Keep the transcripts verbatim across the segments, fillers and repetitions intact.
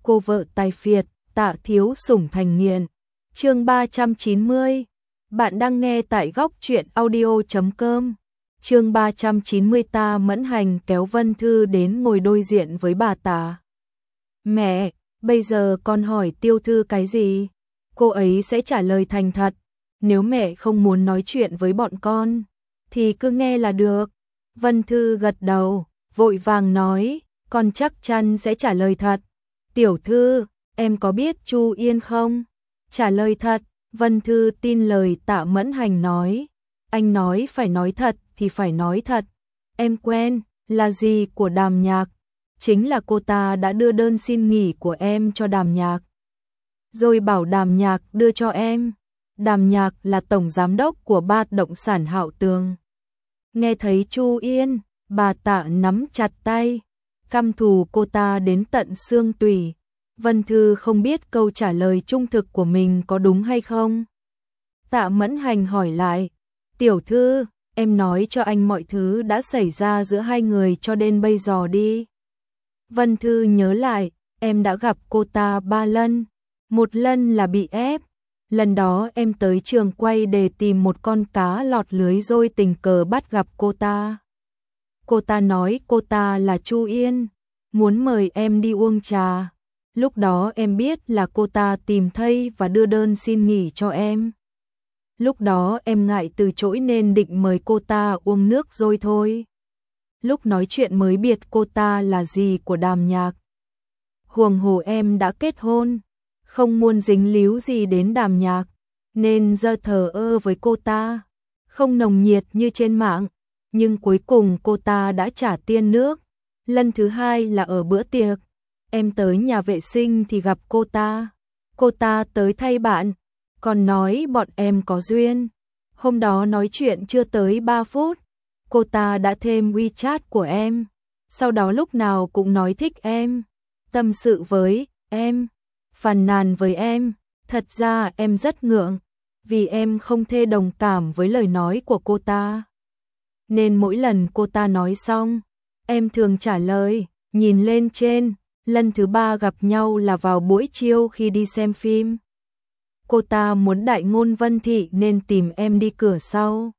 cô vợ tài phiệt, Tạ thiếu sủng thành nghiện. Chương ba trăm chín mươi. Bạn đang nghe tại góc truyện audio chấm com. Chương ba trăm chín mươi. Tạ Mẫn Hành kéo Vân Thư đến ngồi đối diện với bà Tạ. Mẹ, bây giờ con hỏi Tiêu Thư cái gì? Cô ấy sẽ trả lời thành thật. Nếu mẹ không muốn nói chuyện với bọn con, thì cứ nghe là được. Vân Thư gật đầu, vội vàng nói, con chắc chắn sẽ trả lời thật. Tiểu Thư, em có biết Chu Yên không? Trả lời thật. Vân Thư tin lời Tạ Mẫn Hành nói. Anh nói phải nói thật thì phải nói thật. Em quen, là gì của Đàm Nhạc? Chính là cô ta đã đưa đơn xin nghỉ của em cho Đàm Nhạc. Rồi bảo Đàm Nhạc đưa cho em. Đàm Nhạc là tổng giám đốc của ba động sản Hạo Tường. Nghe thấy Chu Yên, bà Tạ nắm chặt tay, căm thù cô ta đến tận xương tủy. Vân Thư không biết câu trả lời trung thực của mình có đúng hay không. Tạ Mẫn Hành hỏi lại, Tiểu Thư, em nói cho anh mọi thứ đã xảy ra giữa hai người cho đến bây giờ đi. Vân Thư nhớ lại, em đã gặp cô ta ba lần. Một lần là bị ép. Lần đó em tới trường quay để tìm một con cá lọt lưới rồi tình cờ bắt gặp cô ta. Cô ta nói cô ta là Chu Yên, muốn mời em đi uống trà. Lúc đó em biết là cô ta tìm thấy và đưa đơn xin nghỉ cho em. Lúc đó em ngại từ chối nên định mời cô ta uống nước rồi thôi. Lúc nói chuyện mới biết cô ta là dì của Đàm Nhạc. Huống hồ em đã kết hôn, không muốn dính líu gì đến Đàm Nhạc, nên giờ thờ ơ với cô ta, không nồng nhiệt như trên mạng. Nhưng cuối cùng cô ta đã trả tiền nước. Lần thứ hai là ở bữa tiệc. Em tới nhà vệ sinh thì gặp cô ta. Cô ta tới thay bạn, còn nói bọn em có duyên. Hôm đó nói chuyện chưa tới ba phút, cô ta đã thêm WeChat của em. Sau đó lúc nào cũng nói thích em, tâm sự với em, phàn nàn với em. Thật ra em rất ngượng, vì em không thể đồng cảm với lời nói của cô ta. Nên mỗi lần cô ta nói xong, em thường trả lời, nhìn lên trên. Lần thứ ba gặp nhau là vào buổi chiều khi đi xem phim. Cô ta muốn đại ngôn Vân Thị nên tìm em đi cửa sau.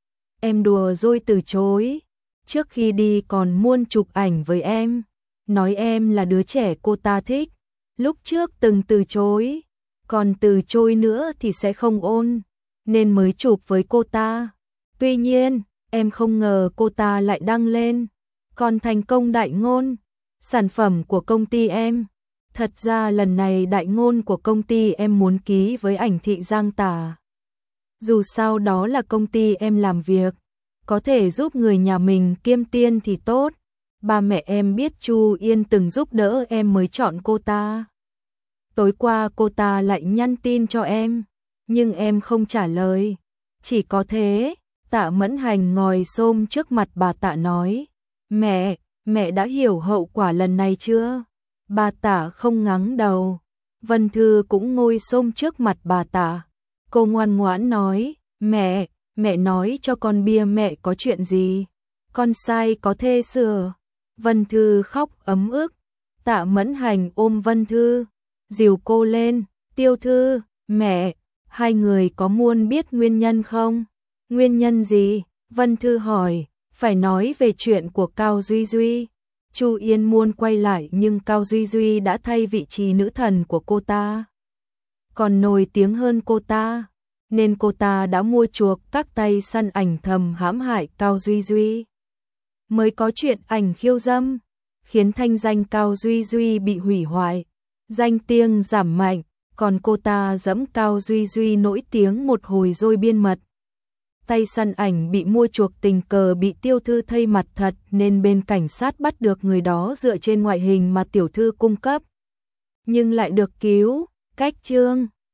Em đùa rồi từ chối. Trước khi đi còn muốn chụp ảnh với em, nói em là đứa trẻ cô ta thích. Lúc trước từng từ chối, còn từ chối nữa thì sẽ không ôn, nên mới chụp với cô ta. Tuy nhiên, em không ngờ cô ta lại đăng lên, còn thành công đại ngôn. Sản phẩm của công ty em. Thật ra lần này đại ngôn của công ty em muốn ký với ảnh thị Giang Tả. Dù sao đó là công ty em làm việc, có thể giúp người nhà mình kiêm tiền thì tốt. Ba mẹ em biết Chu Yên từng giúp đỡ em mới chọn cô ta. Tối qua cô ta lại nhắn tin cho em, nhưng em không trả lời. Chỉ có thế. Tạ Mẫn Hành ngồi xổm trước mặt bà Tạ nói, mẹ, mẹ đã hiểu hậu quả lần này chưa? Bà Tạ không ngắng đầu. Vân Thư cũng ngồi xổm trước mặt bà Tạ. Cô ngoan ngoãn nói, mẹ, mẹ nói cho con bia mẹ có chuyện gì? Con sai có thể sửa. Vân Thư khóc ấm ức. Tạ Mẫn Hành ôm Vân Thư, dìu cô lên, Tiêu Thư, mẹ, hai người có muốn biết nguyên nhân không? Nguyên nhân gì? Vân Thư hỏi. Phải nói về chuyện của Cao Duy Duy. Chu Yên muốn quay lại nhưng Cao Duy Duy đã thay vị trí nữ thần của cô ta, còn nổi tiếng hơn cô ta, nên cô ta đã mua chuộc các tay săn ảnh thầm hãm hại Cao Duy Duy. Mới có chuyện ảnh khiêu dâm, khiến thanh danh Cao Duy Duy bị hủy hoại, danh tiếng giảm mạnh, còn cô ta giẫm Cao Duy Duy nổi tiếng một hồi rồi biên mật. Tay săn ảnh bị mua chuộc tình cờ bị Tiêu Thư thay mặt thật nên bên cảnh sát bắt được người đó dựa trên ngoại hình mà tiểu thư cung cấp. Nhưng lại được cứu, cách chương.